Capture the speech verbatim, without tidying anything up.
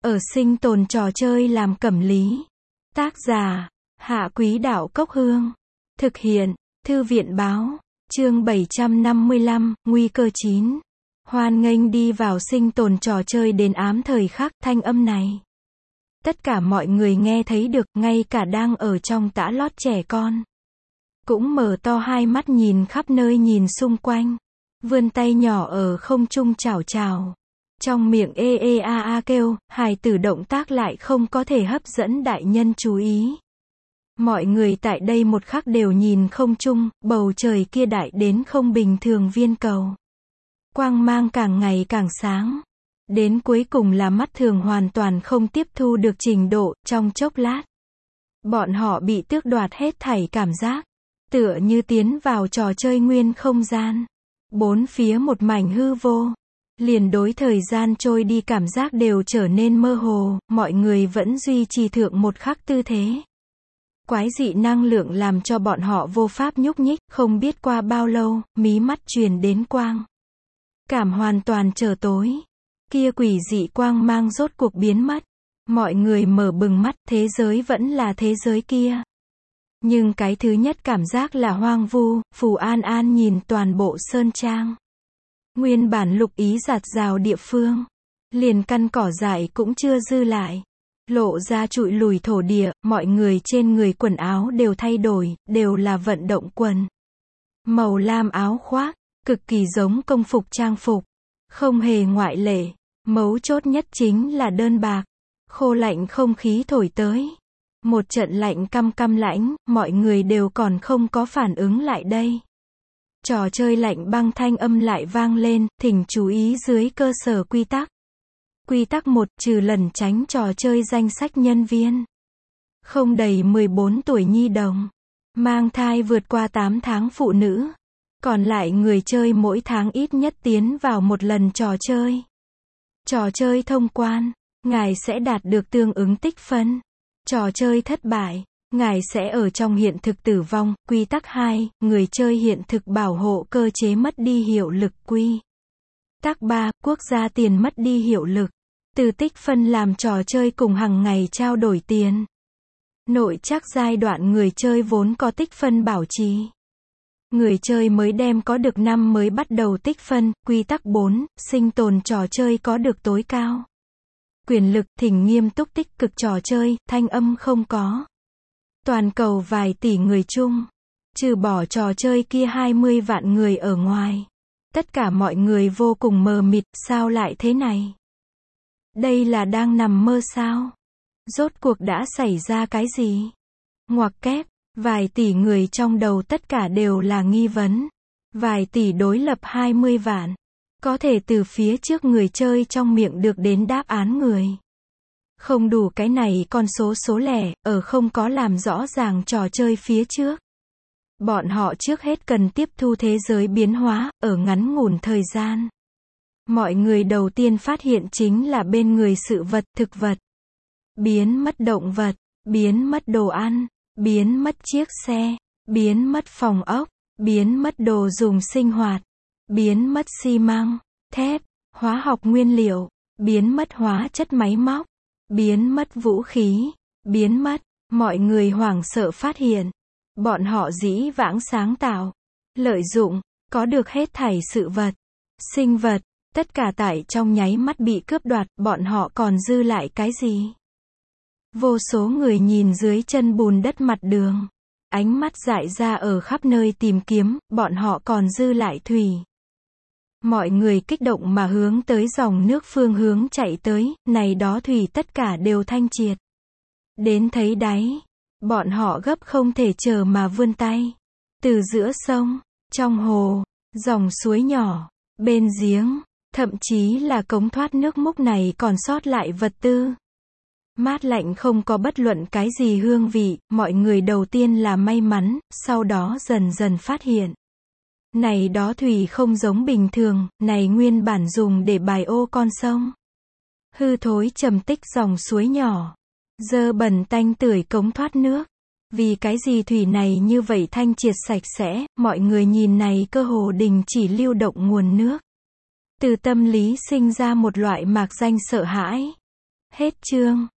ở sinh tồn trò chơi làm cẩm lý. Tác giả, Hạ Quý Đạo Cốc Hương. Thực hiện, Thư viện Báo. Chương bảy trăm năm mươi lăm, Nguy cơ chín. Hoan nghênh đi vào sinh tồn trò chơi đến ám thời khắc, thanh âm này. Tất cả mọi người nghe thấy được, ngay cả đang ở trong tã lót trẻ con. Cũng mở to hai mắt nhìn khắp nơi nhìn xung quanh. Vươn tay nhỏ ở không trung chào chào. Trong miệng ê ê a a kêu, hài tử động tác lại không có thể hấp dẫn đại nhân chú ý. Mọi người tại đây một khắc đều nhìn không trung, bầu trời kia đại đến không bình thường viên cầu. Quang mang càng ngày càng sáng. Đến cuối cùng là mắt thường hoàn toàn không tiếp thu được trình độ, trong chốc lát. Bọn họ bị tước đoạt hết thảy cảm giác. Tựa như tiến vào trò chơi nguyên không gian. Bốn phía một mảnh hư vô. Liền đối thời gian trôi đi cảm giác đều trở nên mơ hồ, mọi người vẫn duy trì thượng một khắc tư thế. Quái dị năng lượng làm cho bọn họ vô pháp nhúc nhích, không biết qua bao lâu, mí mắt truyền đến quang. Cảm hoàn toàn trở tối. Kia quỷ dị quang mang rốt cuộc biến mất. Mọi người mở bừng mắt, thế giới vẫn là thế giới kia. Nhưng cái thứ nhất cảm giác là hoang vu, Phù An An nhìn toàn bộ sơn trang. Nguyên bản lục ý giạt rào địa phương. Liền căn cỏ dại cũng chưa dư lại. Lộ ra trụi lùi thổ địa, mọi người trên người quần áo đều thay đổi, đều là vận động quần. Màu lam áo khoác, cực kỳ giống công phục trang phục. Không hề ngoại lệ, mấu chốt nhất chính là đơn bạc. Khô lạnh không khí thổi tới. Một trận lạnh căm căm lãnh, mọi người đều còn không có phản ứng lại đây. Trò chơi lạnh băng thanh âm lại vang lên, thỉnh chú ý dưới cơ sở quy tắc. Quy tắc một, trừ lẩn tránh trò chơi danh sách nhân viên. Không đầy mười bốn tuổi nhi đồng. Mang thai vượt qua tám tháng phụ nữ. Còn lại người chơi mỗi tháng ít nhất tiến vào một lần trò chơi. Trò chơi thông quan, ngài sẽ đạt được tương ứng tích phân. Trò chơi thất bại, ngài sẽ ở trong hiện thực tử vong. Quy tắc hai, người chơi hiện thực bảo hộ cơ chế mất đi hiệu lực. Quy tắc ba, quốc gia tiền mất đi hiệu lực. Từ tích phân làm trò chơi cùng hàng ngày trao đổi tiền. Nội trắc giai đoạn người chơi vốn có tích phân bảo trì. Người chơi mới đem có được năm mới bắt đầu tích phân. Quy tắc bốn, sinh tồn trò chơi có được tối cao quyền lực, thỉnh nghiêm túc tích cực trò chơi, thanh âm không có. Toàn cầu vài tỷ người chung, trừ bỏ trò chơi kia hai mươi vạn người ở ngoài. Tất cả mọi người vô cùng mờ mịt, sao lại thế này? Đây là đang nằm mơ sao? Rốt cuộc đã xảy ra cái gì? Ngoặc kép, vài tỷ người trong đầu tất cả đều là nghi vấn. Vài tỷ đối lập hai mươi vạn. Có thể từ phía trước người chơi trong miệng được đến đáp án người. Không đủ cái này con số số lẻ, ở không có làm rõ ràng trò chơi phía trước. Bọn họ trước hết cần tiếp thu thế giới biến hóa, ở ngắn ngủn thời gian. Mọi người đầu tiên phát hiện chính là bên người sự vật, thực vật. Biến mất động vật, biến mất đồ ăn, biến mất chiếc xe, biến mất phòng ốc, biến mất đồ dùng sinh hoạt. Biến mất xi măng, thép, hóa học nguyên liệu, biến mất hóa chất máy móc, biến mất vũ khí, biến mất, mọi người hoảng sợ phát hiện. Bọn họ dĩ vãng sáng tạo, lợi dụng, có được hết thảy sự vật, sinh vật, tất cả tại trong nháy mắt bị cướp đoạt, bọn họ còn dư lại cái gì? Vô số người nhìn dưới chân bùn đất mặt đường. Ánh mắt dại ra ở khắp nơi tìm kiếm, bọn họ còn dư lại thủy. Mọi người kích động mà hướng tới dòng nước phương hướng chạy tới, này đó thủy tất cả đều thanh triệt. Đến thấy đáy, bọn họ gấp không thể chờ mà vươn tay. Từ giữa sông, trong hồ, dòng suối nhỏ, bên giếng, thậm chí là cống thoát nước múc này còn sót lại vật tư. Mát lạnh không có bất luận cái gì hương vị, mọi người đầu tiên là may mắn, sau đó dần dần phát hiện. Này đó thủy không giống bình thường, này nguyên bản dùng để bài ô con sông. Hư thối trầm tích dòng suối nhỏ. Dơ bẩn tanh tưởi cống thoát nước. Vì cái gì thủy này như vậy thanh triệt sạch sẽ, mọi người nhìn này cơ hồ đình chỉ lưu động nguồn nước. Từ tâm lý sinh ra một loại mạc danh sợ hãi. Hết chương.